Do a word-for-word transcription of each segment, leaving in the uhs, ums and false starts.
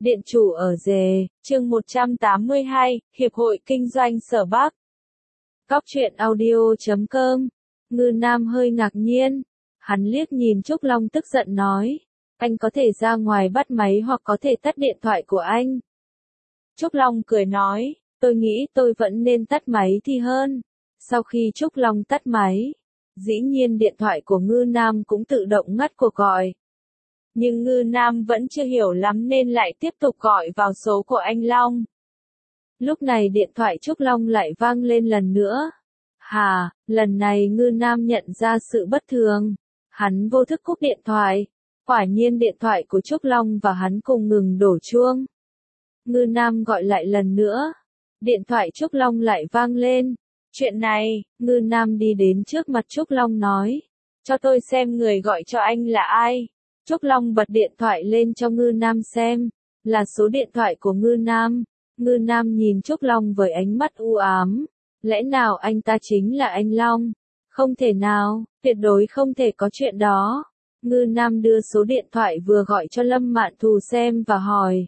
Điện chủ ở Dề, chương một trăm tám mươi hai, Hiệp hội Kinh doanh Sở Bắc. Cóc truyện audio chấm com. Ngư Nam hơi ngạc nhiên. Hắn liếc nhìn Trúc Long tức giận nói. Anh có thể ra ngoài bắt máy hoặc có thể tắt điện thoại của anh. Trúc Long cười nói, tôi nghĩ tôi vẫn nên tắt máy thì hơn. Sau khi Trúc Long tắt máy, dĩ nhiên điện thoại của Ngư Nam cũng tự động ngắt cuộc gọi. Nhưng Ngư Nam vẫn chưa hiểu lắm nên lại tiếp tục gọi vào số của anh Long. Lúc này điện thoại Trúc Long lại vang lên lần nữa. Hà, lần này Ngư Nam nhận ra sự bất thường. Hắn vô thức cúp điện thoại. Quả nhiên điện thoại của Trúc Long và hắn cùng ngừng đổ chuông. Ngư Nam gọi lại lần nữa. Điện thoại Trúc Long lại vang lên. Chuyện này, Ngư Nam đi đến trước mặt Trúc Long nói. Cho tôi xem người gọi cho anh là ai. Trúc Long bật điện thoại lên cho Ngư Nam xem. Là số điện thoại của Ngư Nam. Ngư Nam nhìn Trúc Long với ánh mắt u ám. Lẽ nào anh ta chính là anh Long? Không thể nào, tuyệt đối không thể có chuyện đó. Ngư Nam đưa số điện thoại vừa gọi cho Lâm Mạn Thù xem và hỏi.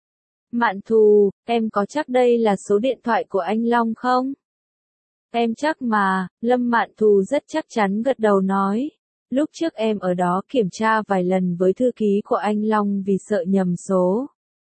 Mạn Thù, em có chắc đây là số điện thoại của anh Long không? Em chắc mà, Lâm Mạn Thù rất chắc chắn gật đầu nói. Lúc trước em ở đó kiểm tra vài lần với thư ký của anh Long vì sợ nhầm số.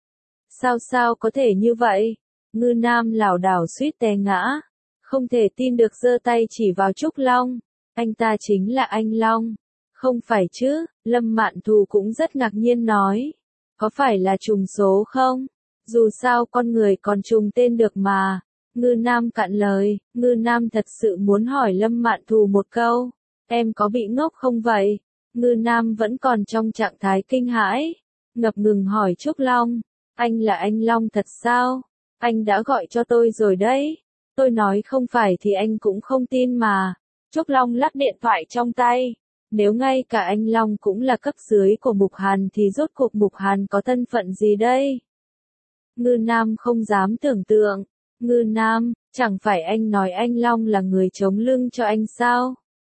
Sao sao có thể như vậy? Ngư Nam lảo đảo suýt té ngã. Không thể tin được giơ tay chỉ vào Trúc Long. Anh ta chính là anh Long. Không phải chứ, Lâm Mạn Thù cũng rất ngạc nhiên nói. Có phải là trùng số không? Dù sao con người còn trùng tên được mà. Ngư Nam cạn lời, Ngư Nam thật sự muốn hỏi Lâm Mạn Thù một câu. Em có bị ngốc không vậy? Ngư Nam vẫn còn trong trạng thái kinh hãi. Ngập ngừng hỏi Trúc Long. Anh là anh Long thật sao? Anh đã gọi cho tôi rồi đấy. Tôi nói không phải thì anh cũng không tin mà. Trúc Long lắc điện thoại trong tay. Nếu ngay cả anh Long cũng là cấp dưới của Mục Hàn thì rốt cuộc Mục Hàn có thân phận gì đây? Ngư Nam không dám tưởng tượng. Ngư Nam, chẳng phải anh nói anh Long là người chống lưng cho anh sao?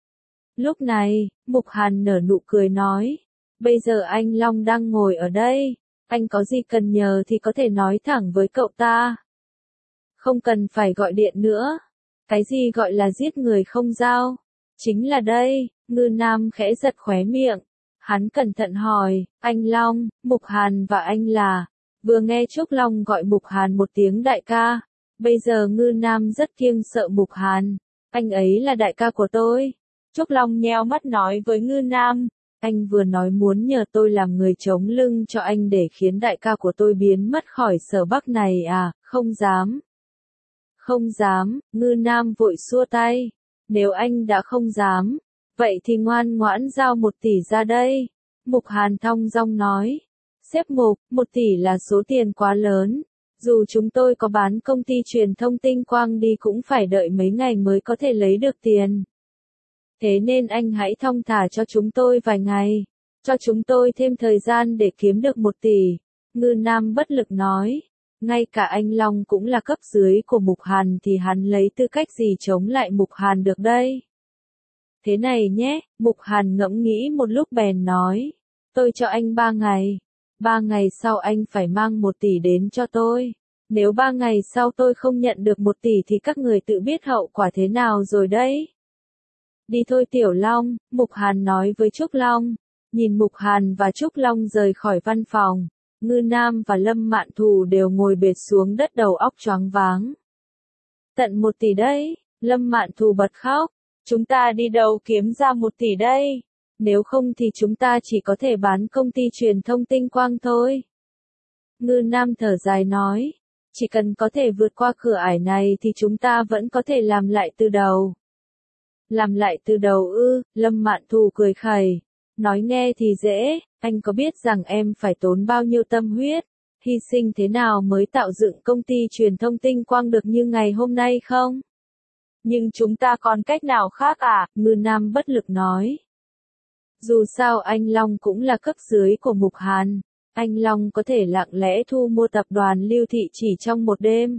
Lúc này, Mục Hàn nở nụ cười nói. Bây giờ anh Long đang ngồi ở đây. Anh có gì cần nhờ thì có thể nói thẳng với cậu ta. Không cần phải gọi điện nữa. Cái gì gọi là giết người không dao? Chính là đây. Ngư Nam khẽ giật khóe miệng. Hắn cẩn thận hỏi, anh Long, Mục Hàn và anh là. Vừa nghe Trúc Long gọi Mục Hàn một tiếng đại ca. Bây giờ Ngư Nam rất kiêng sợ Mục Hàn. Anh ấy là đại ca của tôi. Trúc Long nheo mắt nói với Ngư Nam. Anh vừa nói muốn nhờ tôi làm người chống lưng cho anh để khiến đại ca của tôi biến mất khỏi Sở Bắc này à, không dám. Không dám, Ngư Nam vội xua tay. Nếu anh đã không dám, vậy thì ngoan ngoãn giao một tỷ ra đây. Mục Hàn thong dong nói. Sếp Mục, một tỷ là số tiền quá lớn. Dù chúng tôi có bán công ty truyền thông Tinh Quang đi cũng phải đợi mấy ngày mới có thể lấy được tiền. Thế nên anh hãy thong thả cho chúng tôi vài ngày. Cho chúng tôi thêm thời gian để kiếm được một tỷ. Ngư Nam bất lực nói. Ngay cả anh Long cũng là cấp dưới của Mục Hàn thì hắn lấy tư cách gì chống lại Mục Hàn được đây? Thế này nhé, Mục Hàn ngẫm nghĩ một lúc bèn nói. Tôi cho anh ba ngày. Ba ngày sau anh phải mang một tỷ đến cho tôi. Nếu ba ngày sau tôi không nhận được một tỷ thì các người tự biết hậu quả thế nào rồi đấy. Đi thôi Tiểu Long, Mục Hàn nói với Trúc Long. Nhìn Mục Hàn và Trúc Long rời khỏi văn phòng. Ngư Nam và Lâm Mạn Thù đều ngồi bệt xuống đất đầu óc choáng váng. Tận một tỷ đấy, Lâm Mạn Thù bật khóc. Chúng ta đi đâu kiếm ra một tỷ đây? Nếu không thì chúng ta chỉ có thể bán công ty truyền thông Tinh Quang thôi. Ngư Nam thở dài nói. Chỉ cần có thể vượt qua cửa ải này thì chúng ta vẫn có thể làm lại từ đầu. Làm lại từ đầu ư, Lâm Mạn Thù cười khẩy. Nói nghe thì dễ, anh có biết rằng em phải tốn bao nhiêu tâm huyết, hy sinh thế nào mới tạo dựng công ty truyền thông Tinh Quang được như ngày hôm nay không? Nhưng chúng ta còn cách nào khác à? Ngư Nam bất lực nói. Dù sao anh Long cũng là cấp dưới của Mục Hàn. Anh Long có thể lặng lẽ thu mua tập đoàn Lưu Thị chỉ trong một đêm.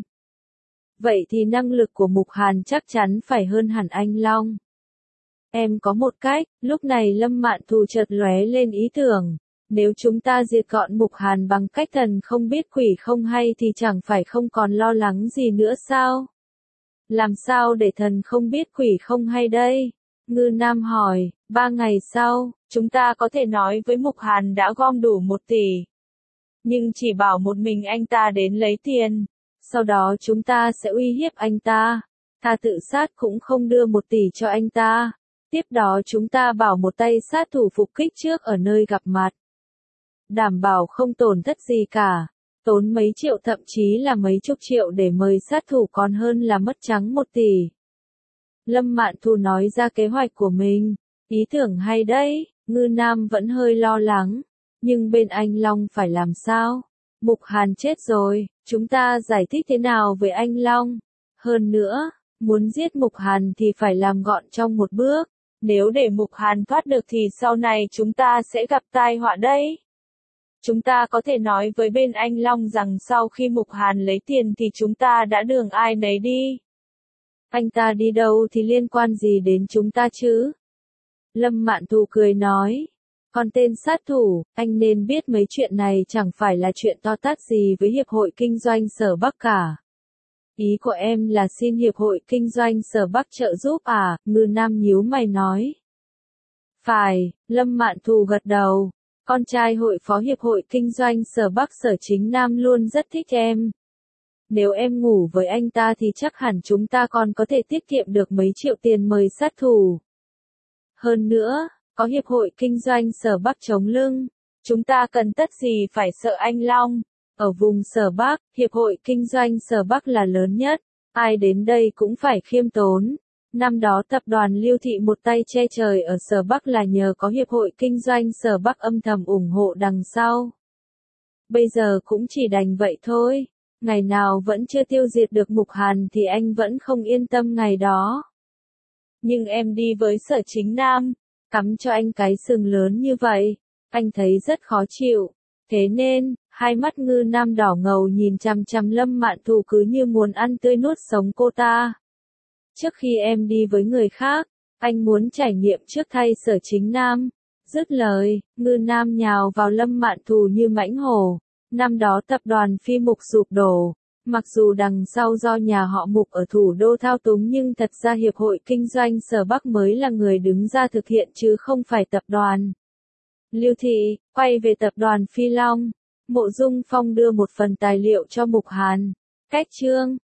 Vậy thì năng lực của Mục Hàn chắc chắn phải hơn hẳn anh Long. Em có một cách, lúc này Lâm Mạn Thù chợt lóe lên ý tưởng. Nếu chúng ta diệt gọn Mục Hàn bằng cách thần không biết quỷ không hay thì chẳng phải không còn lo lắng gì nữa sao? Làm sao để thần không biết quỷ không hay đây? Ngư Nam hỏi, ba ngày sau, chúng ta có thể nói với Mục Hàn đã gom đủ một tỷ. Nhưng chỉ bảo một mình anh ta đến lấy tiền. Sau đó chúng ta sẽ uy hiếp anh ta. Tha tự sát cũng không đưa một tỷ cho anh ta. Tiếp đó chúng ta bảo một tay sát thủ phục kích trước ở nơi gặp mặt. Đảm bảo không tổn thất gì cả. Tốn mấy triệu thậm chí là mấy chục triệu để mời sát thủ còn hơn là mất trắng một tỷ. Lâm Mạn Thu nói ra kế hoạch của mình. Ý tưởng hay đấy, Ngư Nam vẫn hơi lo lắng. Nhưng bên anh Long phải làm sao? Mục Hàn chết rồi, chúng ta giải thích thế nào với anh Long? Hơn nữa, muốn giết Mục Hàn thì phải làm gọn trong một bước. Nếu để Mục Hàn thoát được thì sau này chúng ta sẽ gặp tai họa đấy. Chúng ta có thể nói với bên anh Long rằng sau khi Mục Hàn lấy tiền thì chúng ta đã đường ai nấy đi. Anh ta đi đâu thì liên quan gì đến chúng ta chứ? Lâm Mạn Thu cười nói. Còn tên sát thủ, anh nên biết mấy chuyện này chẳng phải là chuyện to tát gì với Hiệp hội Kinh doanh Sở Bắc cả. Ý của em là xin Hiệp hội Kinh doanh Sở Bắc trợ giúp à? Ngư Nam nhíu mày nói. Phải, Lâm Mạn Thu gật đầu. Con trai hội phó Hiệp hội Kinh doanh Sở Bắc Sở Chính Nam luôn rất thích em. Nếu em ngủ với anh ta thì chắc hẳn chúng ta còn có thể tiết kiệm được mấy triệu tiền mời sát thủ. Hơn nữa, có Hiệp hội Kinh doanh Sở Bắc chống lưng, chúng ta cần tất gì phải sợ anh Long. Ở vùng Sở Bắc, Hiệp hội Kinh doanh Sở Bắc là lớn nhất, ai đến đây cũng phải khiêm tốn. Năm đó tập đoàn Lưu Thị một tay che trời ở Sở Bắc là nhờ có Hiệp hội Kinh doanh Sở Bắc âm thầm ủng hộ đằng sau. Bây giờ cũng chỉ đành vậy thôi, ngày nào vẫn chưa tiêu diệt được Mục Hàn thì anh vẫn không yên tâm ngày đó. Nhưng em đi với Sở Chính Nam, cắm cho anh cái sừng lớn như vậy, anh thấy rất khó chịu. Thế nên, hai mắt Ngư Nam đỏ ngầu nhìn chằm chằm Lâm Mạn Thu cứ như muốn ăn tươi nuốt sống cô ta. Trước khi em đi với người khác, anh muốn trải nghiệm trước thay Sở Chính Nam. Dứt lời, Ngư Nam nhào vào Lâm Mạn Thu như mãnh hổ. Năm đó tập đoàn Phi Mục sụp đổ. Mặc dù đằng sau do nhà họ Mục ở thủ đô thao túng nhưng thật ra Hiệp hội Kinh doanh Sở Bắc mới là người đứng ra thực hiện chứ không phải tập đoàn Lưu Thị. Quay về tập đoàn Phi Long, Mộ Dung Phong đưa một phần tài liệu cho Mục Hàn. Cách chương